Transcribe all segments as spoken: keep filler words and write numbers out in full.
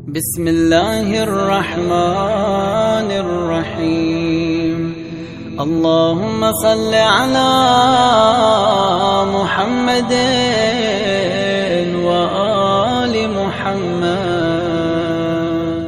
بسم الله الرحمن الرحيم. اللهم صل على محمد وآل محمد.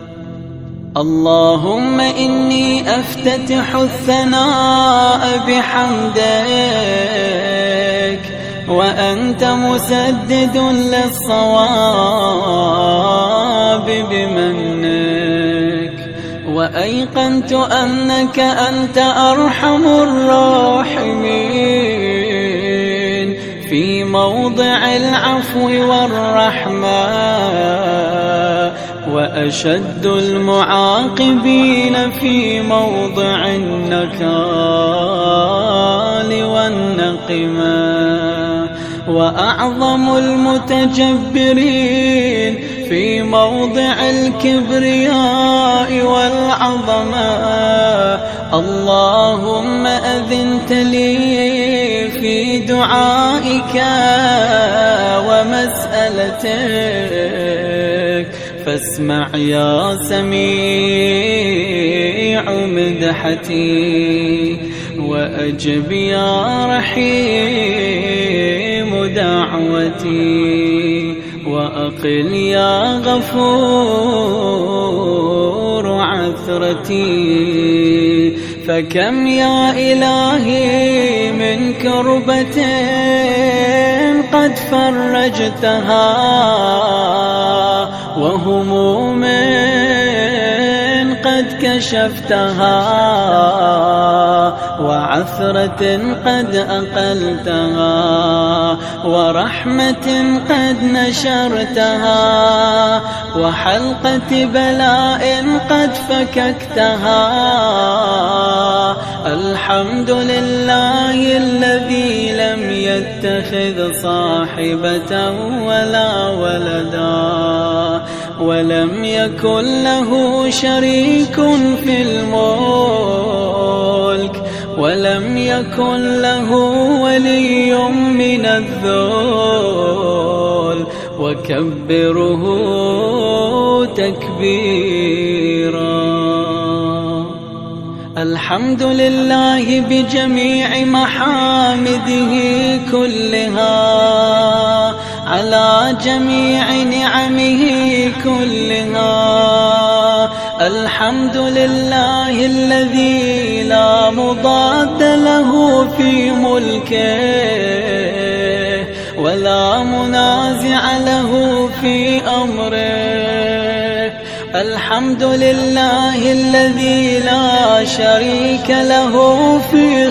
اللهم إني أفتتح الثناء بحمدك وأنت مسدد للصواب بمنك، وأيقنت أنك أنت أرحم الراحمين في موضع العفو والرحمة، وأشد المعاقبين في موضع النكال والنقمة، وأعظم المتجبرين في موضع الكبرياء والعظمة. اللهم أذنت لي في دعائك ومسألتك، فاسمع يا سميع مدحتي، وأجب يا رحيم دعوتي، وأقل يا غفور عثرتي. فكم يا إلهي من كربة قد فرجتها، وهموم قد كشفتها، وعثرة قد أقلتها، ورحمة قد نشرتها، وحلقة بلاء قد فككتها. الحمد لله الذي لم يتخذ صاحبة ولا ولدا، ولم يكن له شريك في الملك، ولم يكن له ولي من الذل، وكبره تكبيرا. الحمد لله بجميع محامده كلها، على جميع نعمه كلها. الحمد لله الذي لا مضاد له في ملكه، ولا منازع له في أمره. الحمد لله الذي لا شريك له في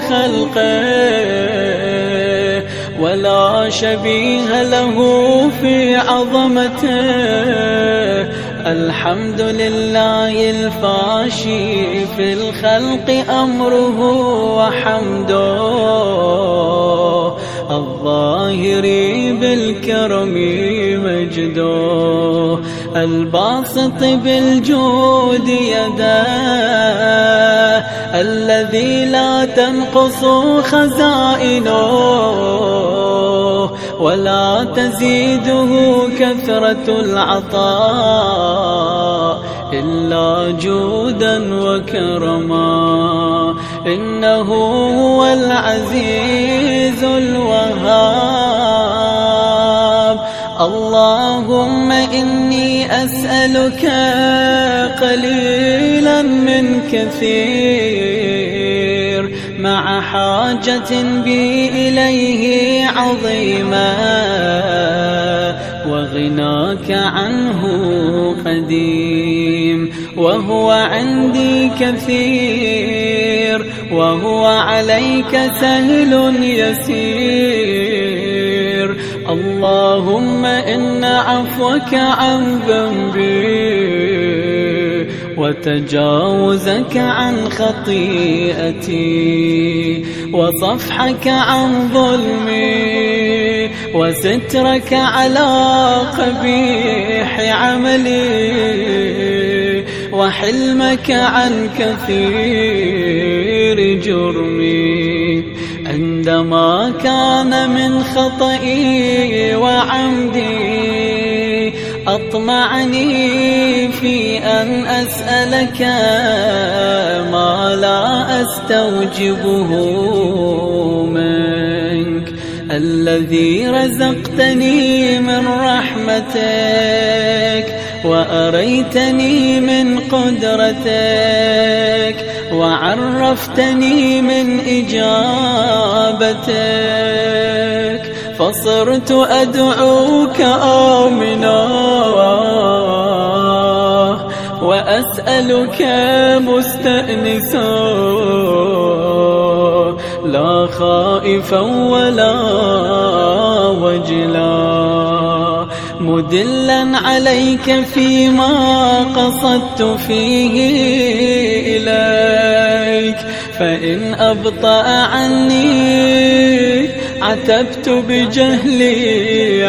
خلقه، ولا شبيه له في عظمته. الحمد لله الفاشي في الخلق أمره وحمده، الظاهر بالكرم مجده، الباسط بالجود يده، الذي لا تنقص خزائنه ولا تزيده كثرة العطاء إلا جودا وكرما. إنه هو العزيز الوهاب. اللهم إني أسألك قليلا من كثير، مع حاجة بي إليه عظيمة، وغناك عنه قديم، وهو عندي كثير، وهو عليك سهل يسير. اللهم إن عفوك عن ذنبي، وتجاوزك عن خطيئتي، وصفحك عن ظلمي، وسترك على قبيح عملي، وحلمك عن كثير جرمي. عندما كان من خطئي وعمدي أطمعني في أن أسألك ما لا أستوجبه منك، الذي رزقتني من رحمتك وأريتني من قدرتك وعرفتني من إجابتك، فصرت أدعوك آمنا وأسألك مستأنسا، لا خائفا ولا وجلا، مدلا عليك فيما قصدت فيه إليك، فإن أبطأ عني عتبت بجهلي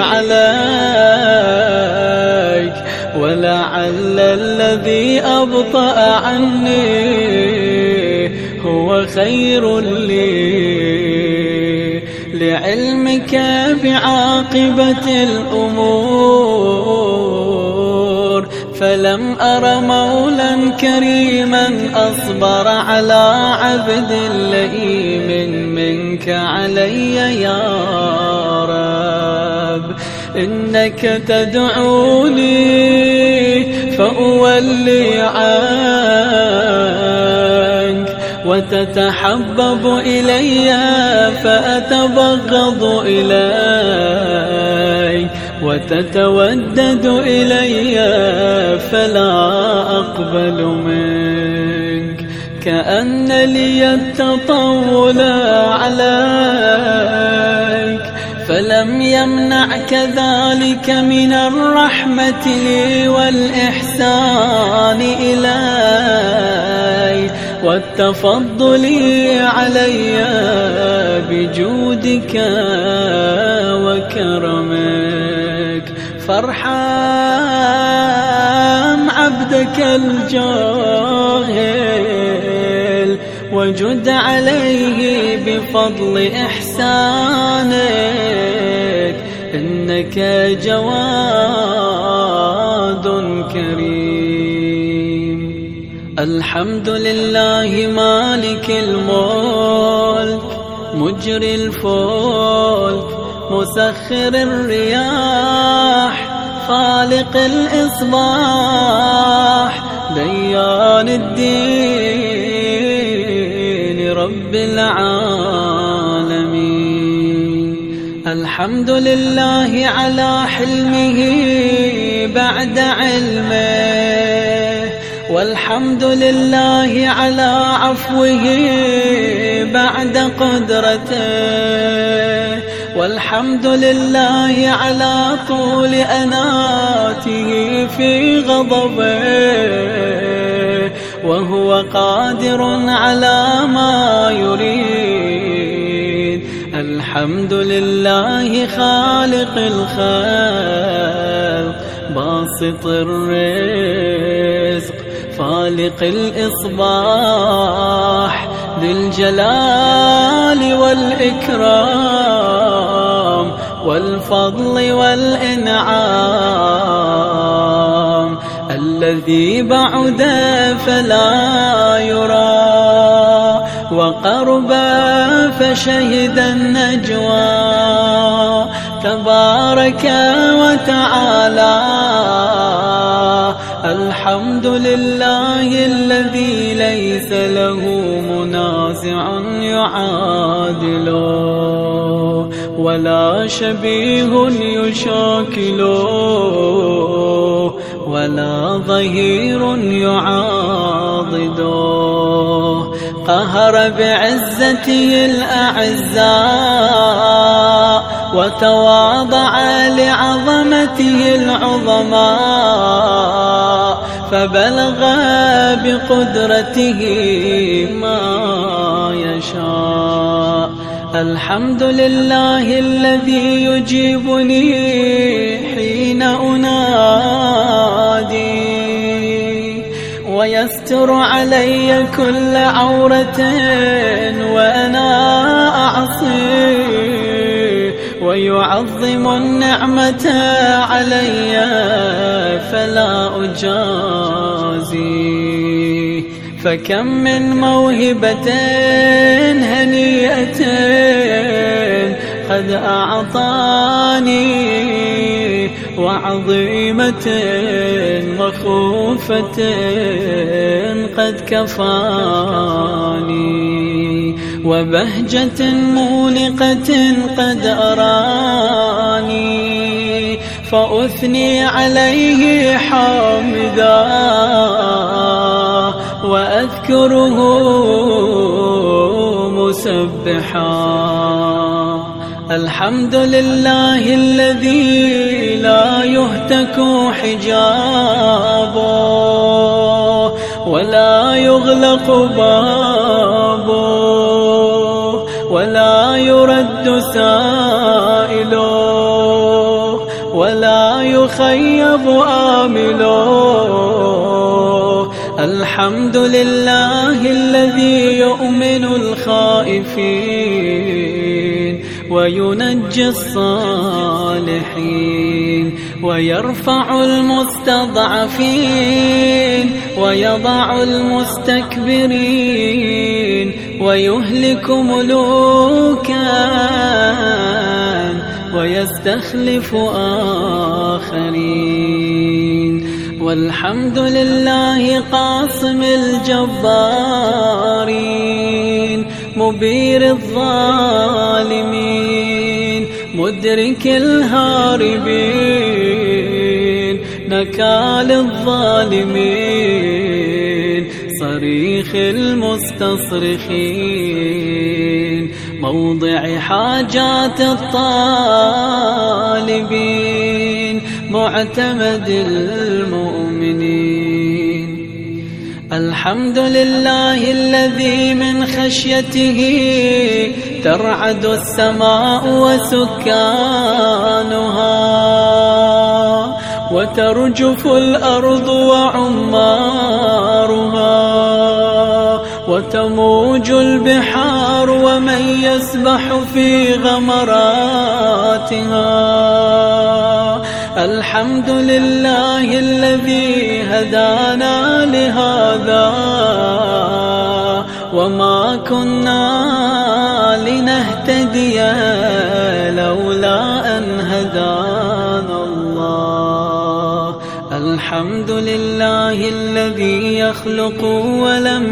عليك، ولعل الذي أبطأ عني هو خير لي، لعلمك بعاقبة الأمور، فلم أر مولا كريما أصبر على عبد لئيم منك علي يا رب، إنك تدعوني فأولي عنك، وتتحبب إلي فأتبغض إليك، وتتودد إلي فلا أقبل منك، كأن لي التطول عليك، فلم يمنعك ذلك من الرحمة لي والإحسان إلي والتفضل علي بجودك وكرمك، فارحم عبدك الجاهل وجد عليه بفضل إحسانك، إنك جواد كريم. الحمد لله مالك الملك مجري الفلك مسخر الرياح خالق الإصباح ديان الدين رب العالمين. الحمد لله على حلمه بعد علمه، والحمد لله على عفوه بعد قدرته، والحمد لله على طول أناته في غضبه، وهو قادر على ما يريد. الحمد لله خالق الخلق باسط الرزق فالق الإصباح ذي الجلال والإكرام والفضل والإنعام، الذي بعد فلا يرى وقرب فشهد النجوى، تبارك وتعالى. الحمد لله الذي ليس له منازع يعادله ولا شبيه يشاكله ولا ظهير يعاضده، قهر بعزته الأعزاء وتواضع لعظمته العظماء، فبلغ بقدرته ما يشاء. الحمد لله الذي يجيبني حين أنادي ويستر علي كل عورة وأنا أعصي، ويعظم النعمة علي فلا أجازي. فكم من موهبة هنيئة قد أعطاني، وعظيمة مخوفة قد كفاني، وبهجة مونقة قد أراني، فأثني عليه حامدا وأذكره مسبحا. الحمد لله الذي لا يهتك حجابه ولا يغلق بابه ولا يرد سائله ولا يخيب آمله. الحمد لله الذي يؤمن الخائفين وينجي الصالحين ويرفع المستضعفين ويضع المستكبرين ويهلك ملوكا ويستخلف آخرين. والحمد لله قاصم الجبارين مبير الظالمين مدرك الهاربين نكال الظالمين صريخ المستصرخين موضع حاجات الطالبين معتمد المؤمنين. الحمد لله الذي من خشيته ترعد السماء وسكانها وترجف الأرض وعمارها وتموج البحار ومن يسبح في غمراتها. الحمد لله الذي هدانا لهذا وما كنا لنهتدي لولا أن هدانا الله. الحمد لله الذي يخلق ولم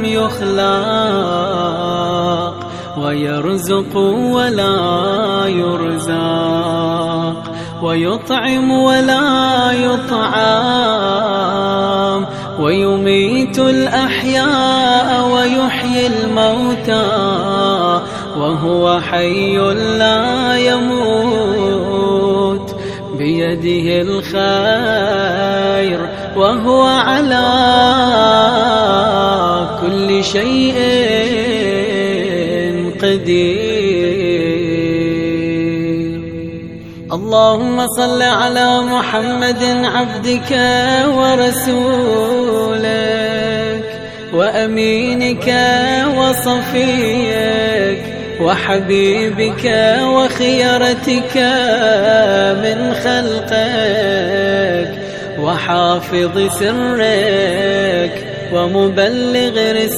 يخلق ويرزق ولا يرزق ويطعم ولا يطعم ويميت الأحياء ويحيي الموتى وهو حي لا يموت بيده الخير وهو على كل شيء قدير. اللهم صل على محمد عبدك ورسولك وأمينك وصفيك وحبيبك وخيرتك من خلقك وحافظ سرك ومبلغ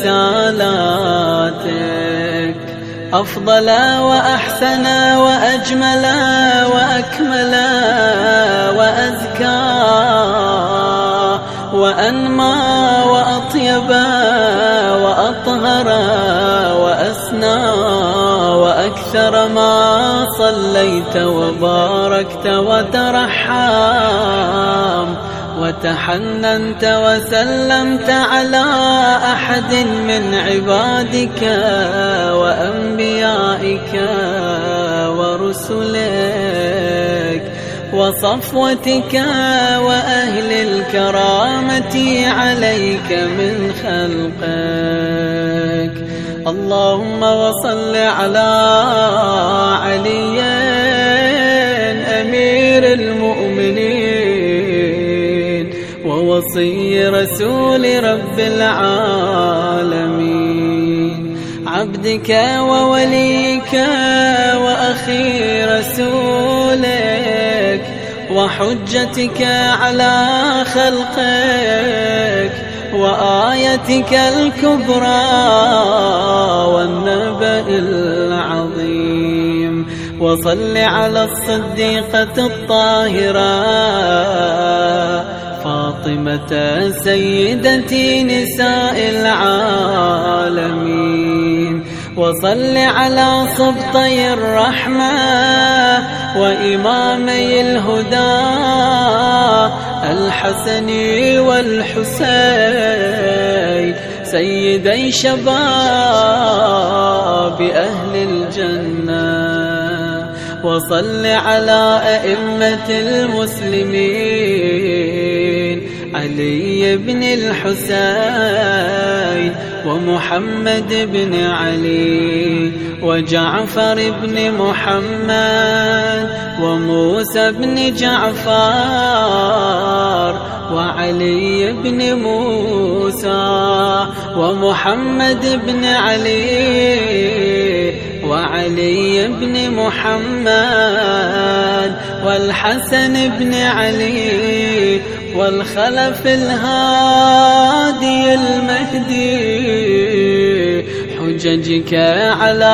رسالاتك أفضل وأحسن وأجمل وأكمل وأزكى وأنمى وأطيب وأطهر وأسنى وأكثر ما صليت وباركت وترحم وتحننت وسلمت على أحد من عبادك وأنبيائك ورسلك وصفوتك وأهل الكرامة عليك من خلقك. اللهم وصل على علي أمير المؤمنين ووصي رسول رب العالمين عبدك ووليك وأخي رسولك وحجتك على خلقك وآيتك الكبرى والنبأ العظيم. وصل على الصديقة الطاهرة فاطمة سيدتي نساء العالمين. وصل على سبطي الرحمة وإمامي الهدى الحسن والحسين سيدي شباب أهل الجنة. وصل على أئمة المسلمين علي بن الحسين ومحمد بن علي وجعفر بن محمد وموسى بن جعفر وعلي بن موسى ومحمد بن علي وعلي بن محمد والحسن بن علي والخلف الهادي المهدي. حججك على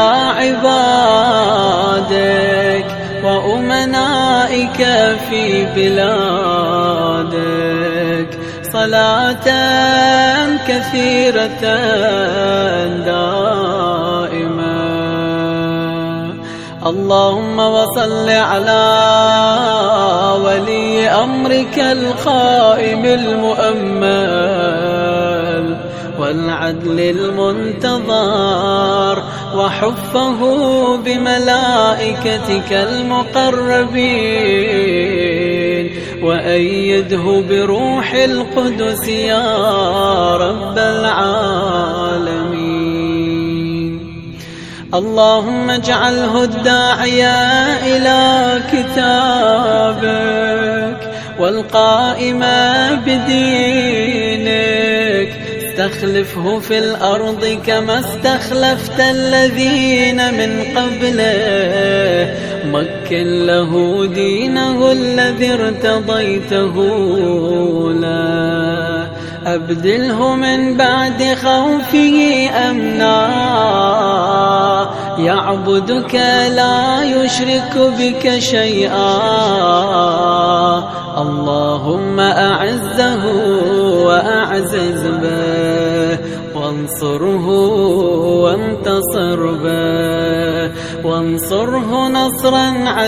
عبادك وأمنائك في بلادك صلاة كثيرة دائمة. اللهم وصل على ولي أمرك القائم المؤمل والعدل المنتظر وحفه بملائكتك المقربين وأيده بروح القدس يا رب العالمين. اللهم اجعله الداعية إلى كتابك والقائم بدينك. استخلفه في الأرض كما استخلفت الذين من قبله. مكن له دينه الذي ارتضيته له. أبدله من بعد خوفه أمنا يعبدك لا يشرك بك شيئا. اللهم أعزه وأعزز به وانصره وانتصر به وانصره نصرا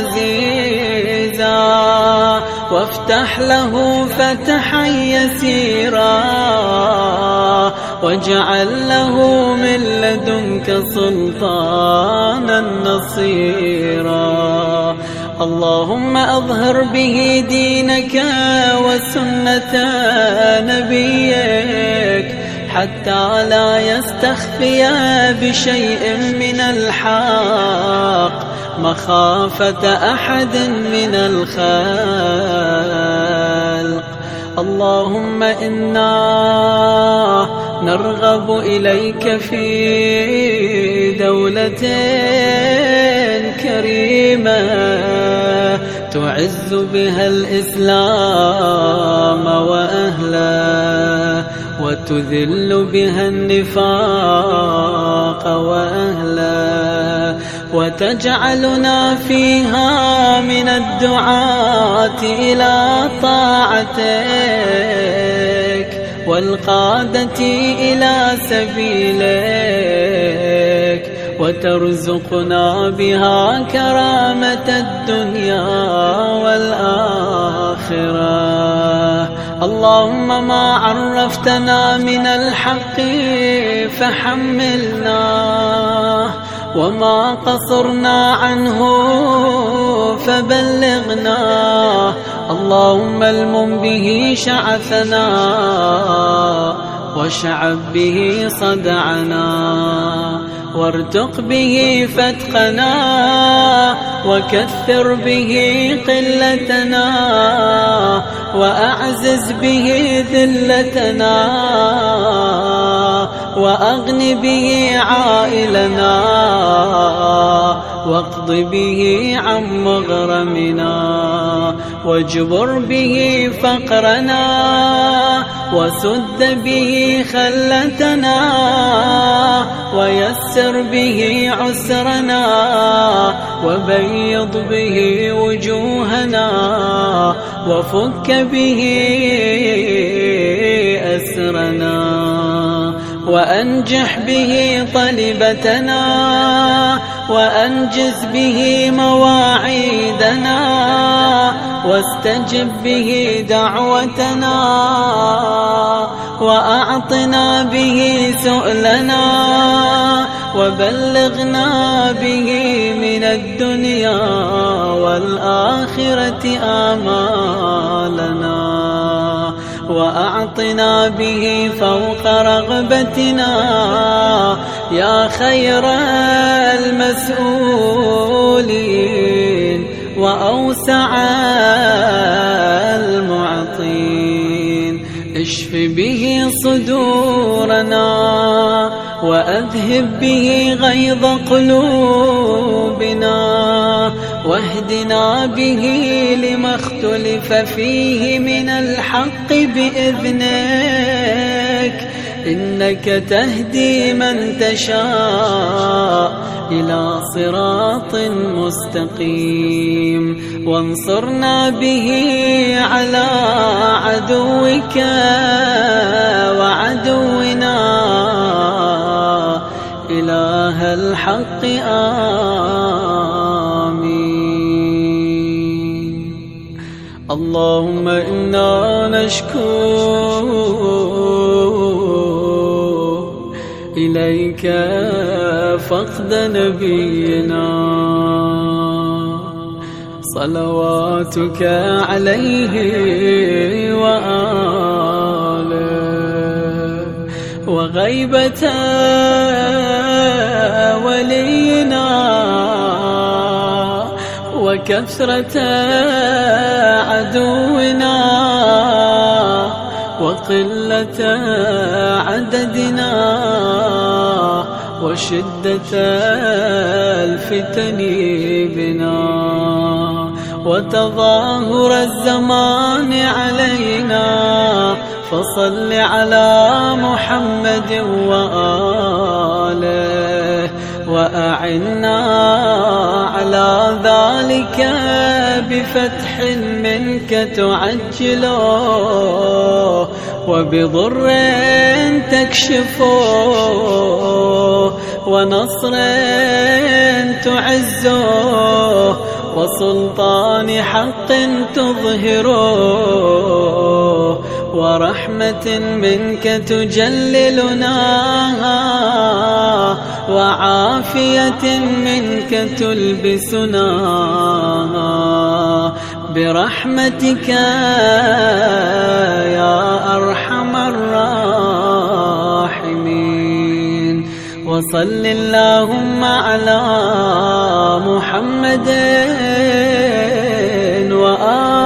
عزيزا وافتح له فتحا يسيرا واجعل له من لدنك سلطانا نصيرا. اللهم أظهر به دينك وسنة نبيك حتى لا يستخفي بشيء من الحق مخافة أحد من الخلق. اللهم إنا نرغب إليك في دولة كريمة تعز بها الإسلام وأهله وتذل بها النفاق وأهله وتجعلنا فيها من الدعاة إلى طاعتك والقادة إلى سبيلك وترزقنا بها كرامة الدنيا والآخرة. اللهم ما عرفتنا من الحق فحملنا وما قصرنا عنه فبلغنا. اللهم المم به شعثنا واشعب به صدعنا وارتق به فتقنا وكثر به قلتنا وأعزز به ذلتنا وأغن به عائلنا واقض به عن مغرمنا، واجبر به فقرنا، وسد به خلتنا، ويسر به عسرنا، وبيض به وجوهنا، وفك به أسرنا، وأنجح به طلبتنا، وأنجز به مواعيدنا، واستجب به دعوتنا، وأعطنا به سؤلنا، وبلغنا به من الدنيا والآخرة آمالنا، وأعطنا به فوق رغبتنا يا خير المسؤولين وأوسع المعطين. اشف به صدورنا، وأذهب به غيظ قلوبنا، واهدنا به لما اختلف فيه من الحق بإذنك، إنك تهدي من تشاء إلى صراط مستقيم. وانصرنا به على عدوك وعدونا إله الحق آمين. اللهم إنا نشكو إليك فقد نبينا، صلواتك عليه وآله، وغيبة ولينا، وكثرة عدونا، وقلة عددنا، وشدة الفتن بنا، وتظاهر الزمان علينا. فصل على محمد وآله، وأعنا على ذلك بفتح منك تعجله، وبضر تكشفه، ونصر تعزه، وسلطان حق تظهره، ورحمة منك تجللنا، وعافية منك تلبسنا، برحمتك يا أرحم الراحمين. وصل اللهم على محمد وآله